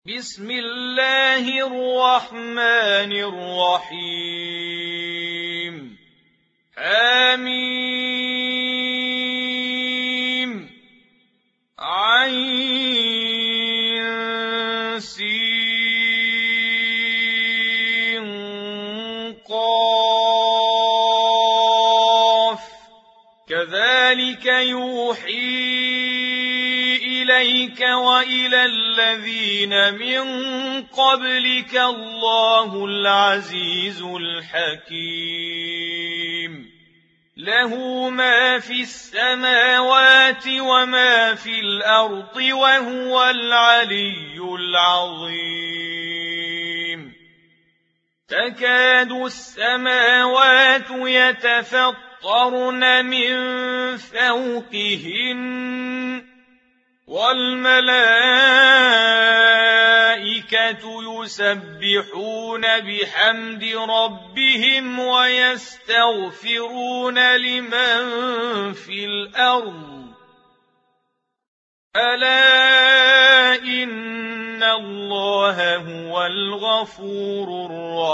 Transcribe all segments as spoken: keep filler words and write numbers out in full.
بسم الله الرحمن الرحيم حميم عين سين قاف كذلك يوحي إليك وإلى الذين من قبلك الله العزيز الحكيم له ما في السماوات وما في الأرض وهو العلي العظيم تكاد السماوات يتفطرن من فوقهن والملائكة يسبحون بحمد ربهم ويستغفرون لمن في الأرض ألا إن الله هو الغفور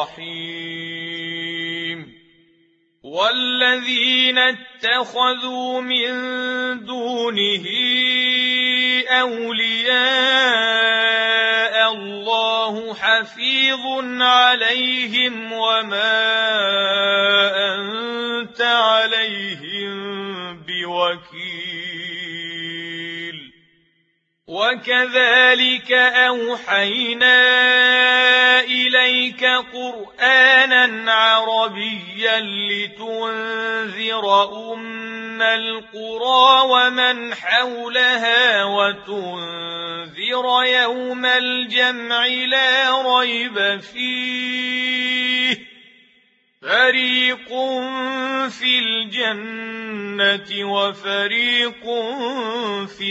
الرحيم والذين اتخذوا من دونه أولياء الله حفيظ عليهم وما أنت عليهم بوكيل وكذلك أوحينا إليك قرآنا عربيا لتنذر أم القرى ومن حولها وتنذر يوم الجمع لا ريب فيه فريق في الجنة وفريق في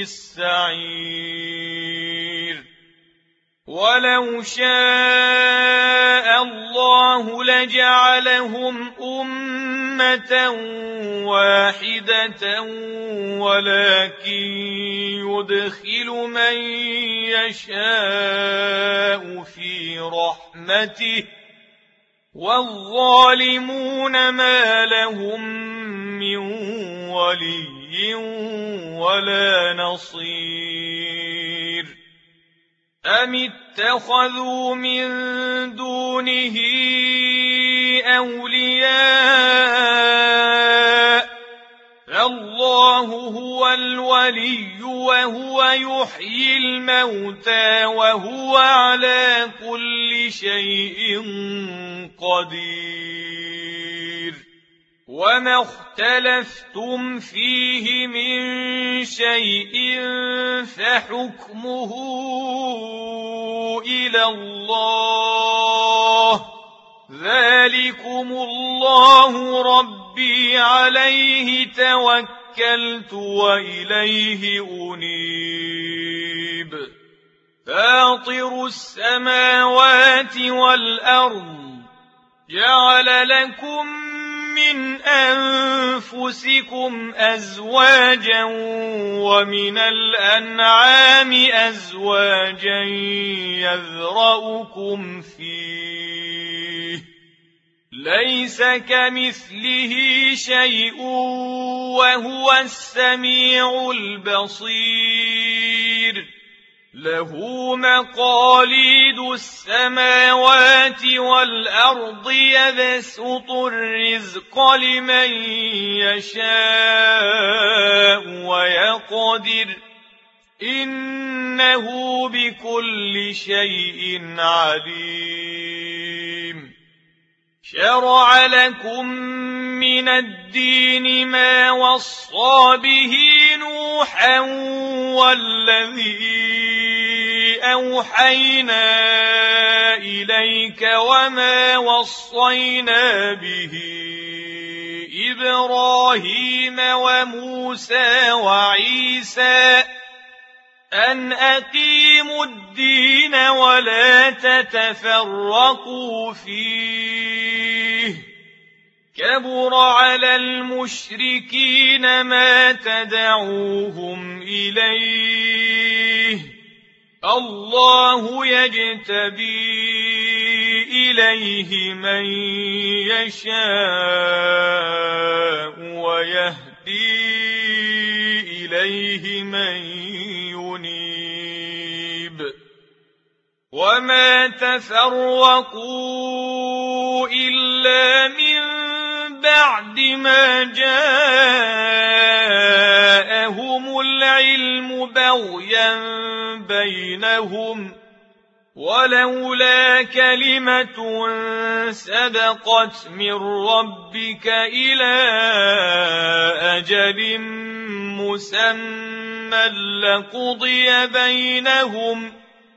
السعير ولو شاء الله لجعلهم أمة واحدة ولكن يدخل من يشاء في رحمته والظالمون ما لهم من ولي ولا نصير أم اتخذوا من دونه أولياء فالله هو الولي وهو يحيي الموتى وهو على كل شيء قدير وما اختلفتم فيه من شيء فحكمه إلى الله ذلكم الله ربي عليه توكلت وإليه أنيب فاطر السماوات والأرض جعل لكم من أنفسكم أزواجا ومن الأنعام أزواجا يذرأكم فيه ليس كمثله شيء وهو السميع البصير له مقاليد السماوات والأرض يبسط الرزق لمن يشاء ويقدر إنه بكل شيء عليم شرع لكم من الدين ما وصى به نوحا والذي أوحينا إليك وما وصينا به إبراهيم وموسى وعيسى أن أقيموا الدين ولا تتفرقوا فيه كبر على المشركين ما تدعوهم إليه الله يجتبي إليه من يشاء ويهدي إليه من ينيب وما تفرقوا إلا من بعد ما جاءهم العلم بغيا بينهم ولولا كلمة سبقت من ربك إلى أجل مسمى لقضي بينهم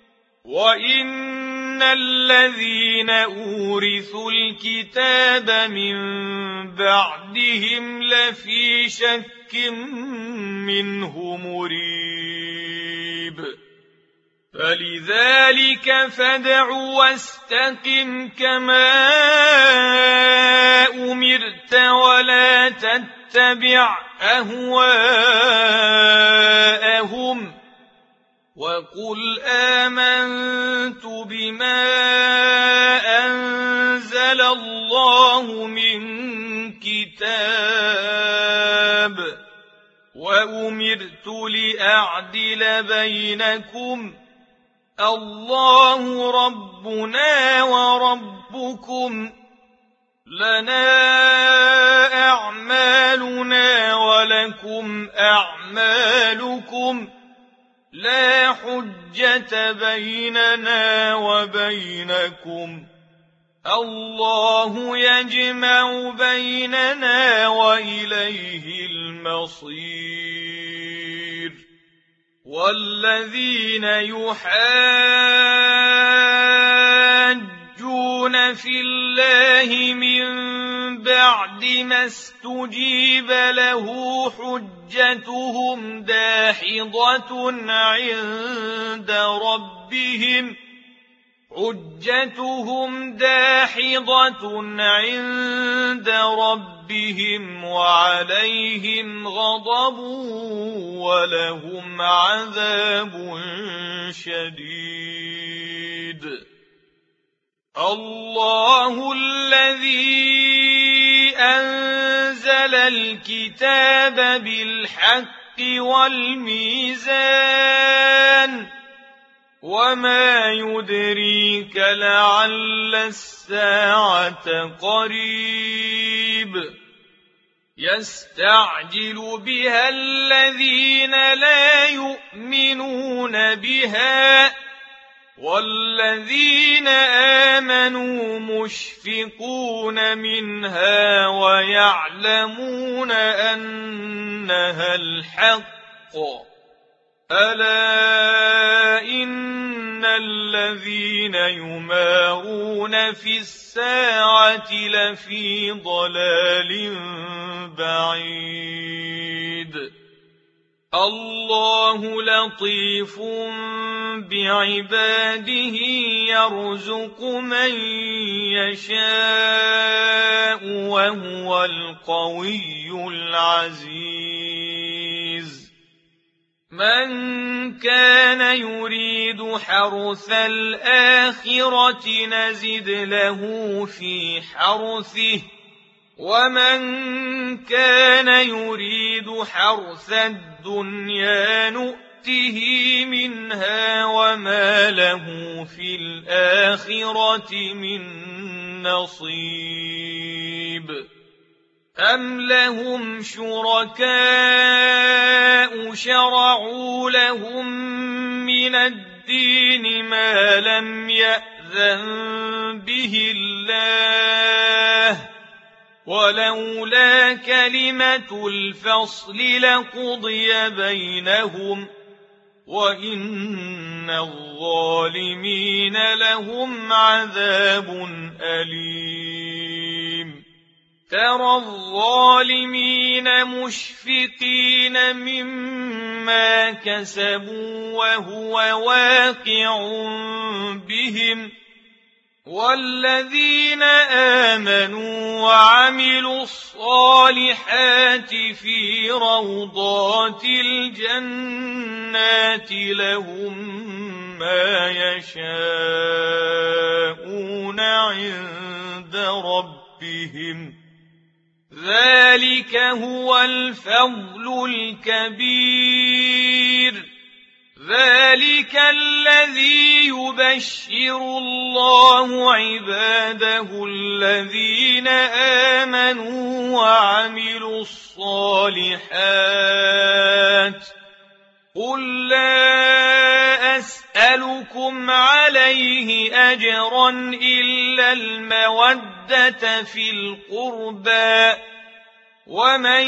وإن الذين أورثوا الكتاب من بعدهم لفي شك منه مريب فلذلك فادع واستقم كما أمرت ولا تتبع أهواءهم وقل آمنت بما أنزل الله من كتاب وأمرت لأعدل بينكم الله ربنا وربكم لنا أعمالنا ولكم أعمالكم لا حجة بيننا وبينكم الله يجمع بيننا وإليه المصير والذين يحاجون في الله من بعد ما استجيب له حجتهم داحضة عند ربهم حجتهم داحضة عند ربهم وعليهم غضب ولهم عذاب شديد الله الذي أنزل الكتاب بالحق والميزان وما يدريك لعل الساعة قريب يستعجل بها الذين لا يؤمنون بها والذين آمنوا مشفقون منها ويعلمون أنها الحق ألا إن الذين يمارون في الساعة لفي ضلال بعيد الله لطيف بعباده يرزق من يشاء وهو القوي العزيز من كان يريد حرث الآخرة نزد له في حرثه ومن كان يريد حرث الدنيا نؤته منها وما له في الآخرة من نصيب أم لهم شركاء شرعوا لهم من الدين ما لم يأذن به الله ولولا كلمة الفصل لقضي بينهم وإن الظالمين لهم عذاب أليم ترى الظالمين مشفقين مما كسبوا وهو واقع بهم والذين آمنوا وعملوا الصالحات في روضات الجنات لهم ما يشاءون عند ربهم ذلك هو الفضل الكبير ذلك الذي يبشر الله عباده الذين آمنوا وعملوا الصالحات قل لا أسألكم عليه أجرا إلا المودة في القربى ومن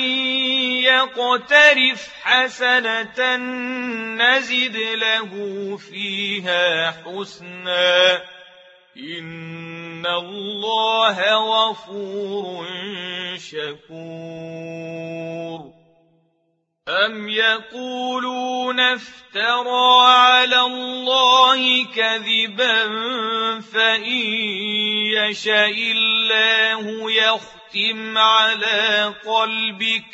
يقترف حسنة نزد له فيها حسنا إن الله غفور شكور أم يقولون افترى على الله كذبا فإن يشاء الله يختم على قلبك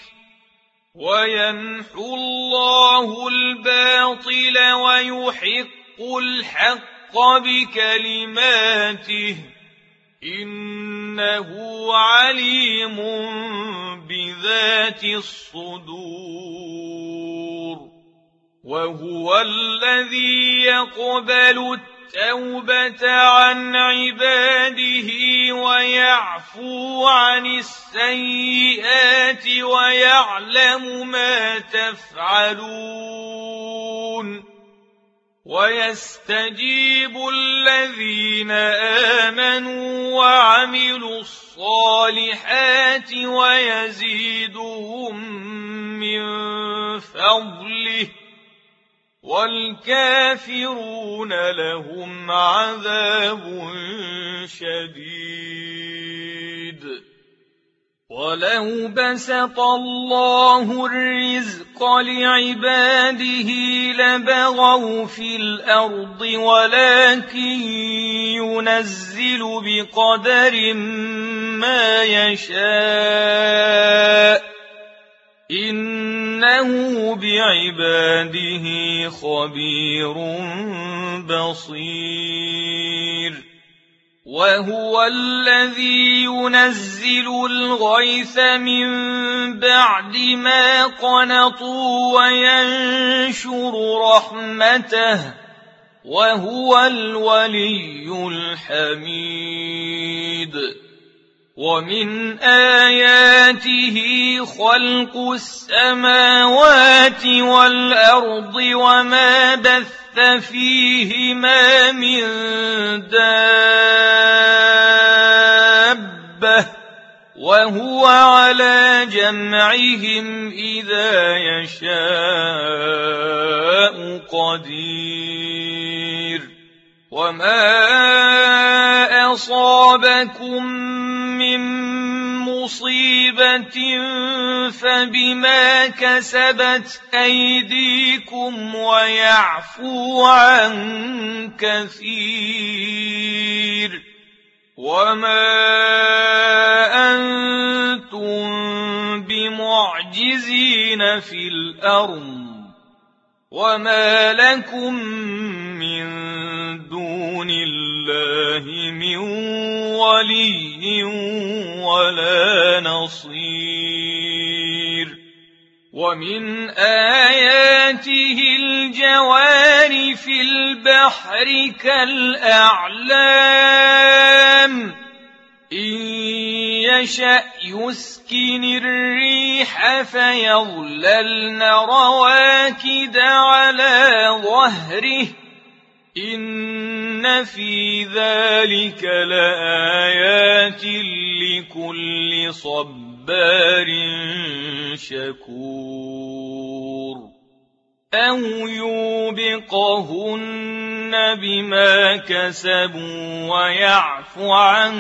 ويمحو الله الباطل ويحق الحق بكلماته إنه عليم بذات الصدور وهو الذي يقبل التوبة عن عباده ويعفو عن السيئات ويعلم ما تفعلون ويستجيب الذين آمنوا وعملوا الصالحات ويزيدهم من فضله والكافرون لهم عذاب شديد ولو بسط الله الرزق لعباده لبغوا في الأرض ولكن ينزل بقدر ما يشاء إنه بعباده خبير بصير وهو الذي ينزل الغيث من بعد ما قنطوا وينشر رحمته وهو الولي الحميد ومن آياته خلق السماوات والأرض وما بث فيهما من دابة وهو على جمعهم إذا يشاء قدير وما أصابكم من مصيبة فبما كسبت أيديكم ويعفو عن كثير وما أنتم بمعجزين في الأرض وما لكم من دون الله من ولي ولا نصير ومن آياته الجوار في البحر كالأعلام إن يشأ يسكن الريح فيظللن رواكد على ظهره إن في ذلك لآيات لكل صبار شكور أو يوبقهن بما كسبوا ويعفو عن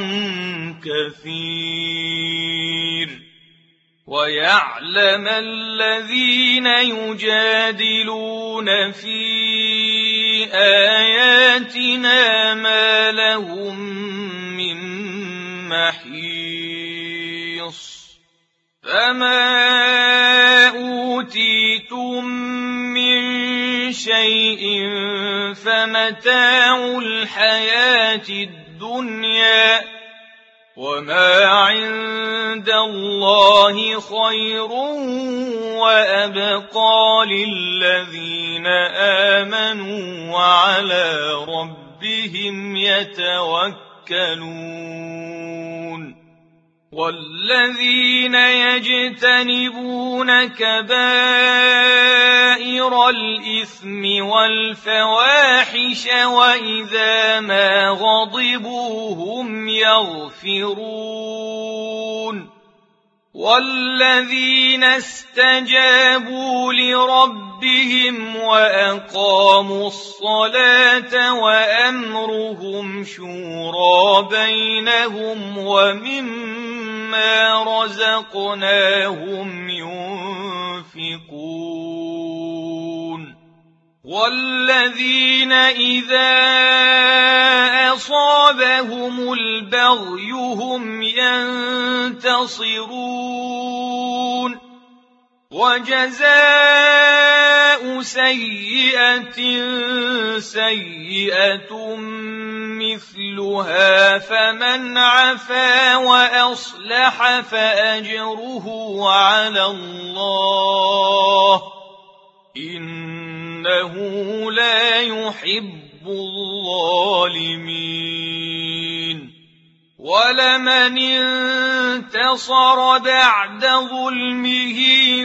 كثير ويعلم الذين يجادلون في آياتنا ما لهم من محيص فما أوتيتم من شيء فمتاع الحياة الدنيا وما عند الله خير وأبقى للذين آمنوا وعلى ربهم يتوكلون والذين يجتنبون كبائر الإثم والفواحش وإذا ما غضبوا هم يغفرون والذين استجابوا لربهم وأقاموا الصلاة وأمرهم شورى بينهم ومما رزقناهم ينفقون والذين إذا أصابهم البغي هم ينتصرون وجزاء سيئة سيئة مثلها فمن عفا وأصلح فأجره على الله إنه لا يحب الظالمين ولمن انتصر بعد ظلمه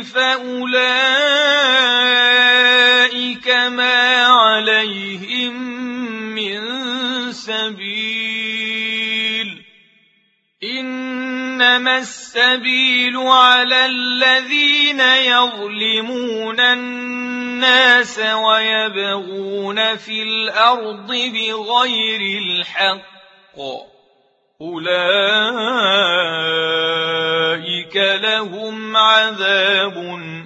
فأولئك ما عليهم من سبيل إنما السبيل على الذين يظلمون الناس ويبغون في الأرض بغير الحق أولئك لهم عذاب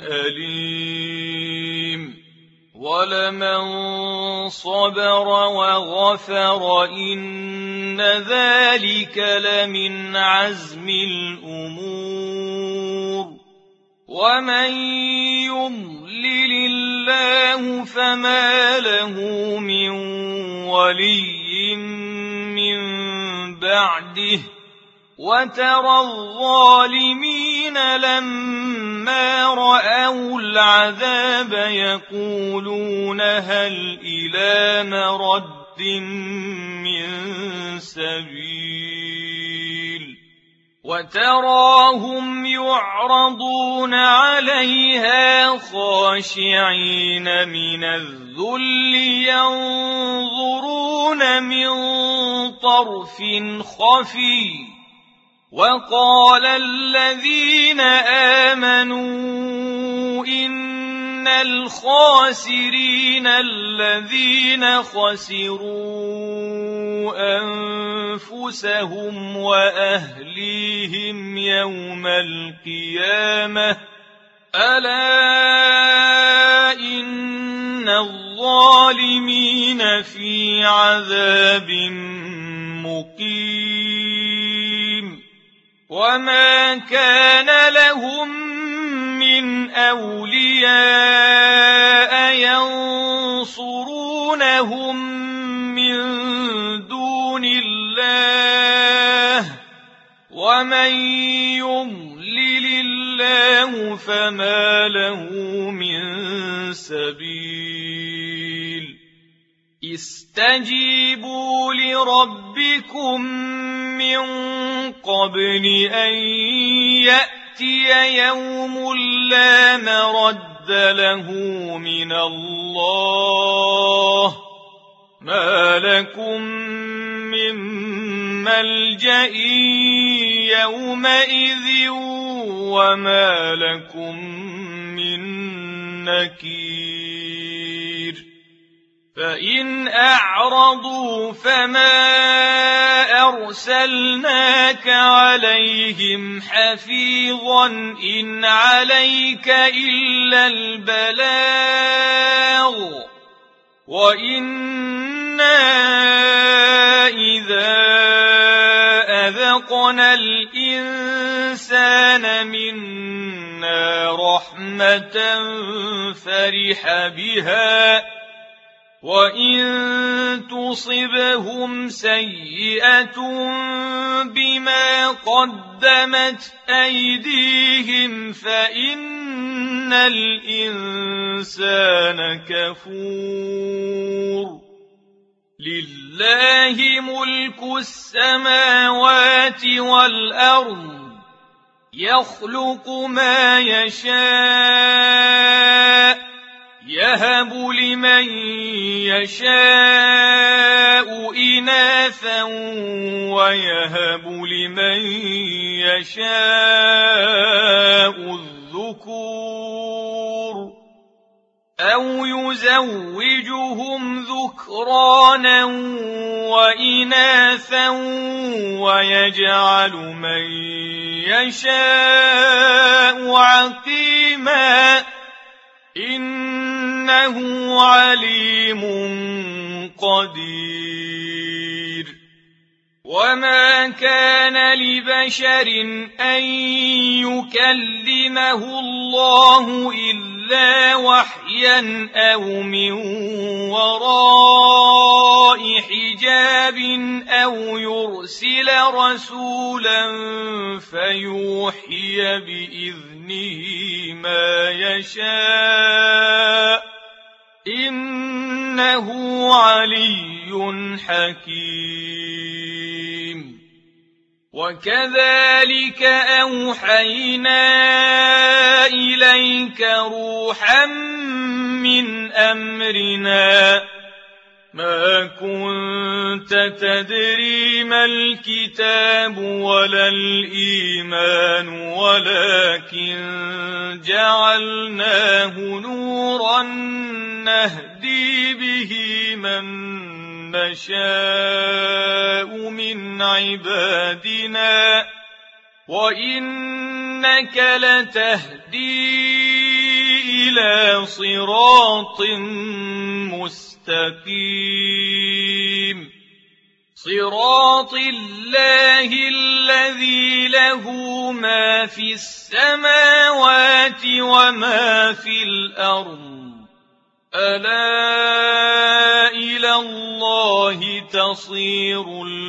أليم ولمن صبر وغفر إن ذلك لمن عزم الأمور ومن يضلل الله فما له من ولي من بعده وترى الظالمين لما رأوا العذاب يقولون هل إلى مرد من سبيل وتراهم يعرضون عليها خاشعين من الذل ينظرون من طرف خفي وقال الذين آمنوا إن الخاسرين الذين خسروا أنفسهم وأهليهم يوم القيامة ألا إن الظالمين في عذاب مقيم وما كان لهم من أولياء ينصرونهم من دون الله ومن يضلل الله فما له من سبيل استجيبوا لربكم من قبل أن يأتي يوم لا مرد له من الله ما لكم من ملجأ يومئذ وما لكم من نكير فإن أعرضوا فما أرسلناك عليهم حفيظا إن عليك إلا البلاغ وإنا إذا أذقنا الإنسان منا رحمة فرح بها وإن تصبهم سيئة بما قدمت أيديهم فإن الإنسان كفور لله ملك السماوات والأرض يخلق ما يشاء يهب لمن يشاء إناثا ويهب لمن يشاء الذكور أو يزوجهم ذكرانا وإناثا ويجعل من يشاء عقيما إنه عليم قدير وما كان لبشر أن يكلمه الله إلا وحيا أو من وراء حجاب أو يرسل رسولا فيوحي بإذنه ما يشاء إنه علي حكيم وكذلك أوحينا إليك روحا من أمرنا ما كنت تدري ما الكتاب ولا الإيمان ولكن جعلناه نورا نهدي به من نشاء من عبادنا وإنك لتهدي إلى صراط مستقيم صراط الله الذي له ما في السماوات وما في الأرض ألا إلى الله تصير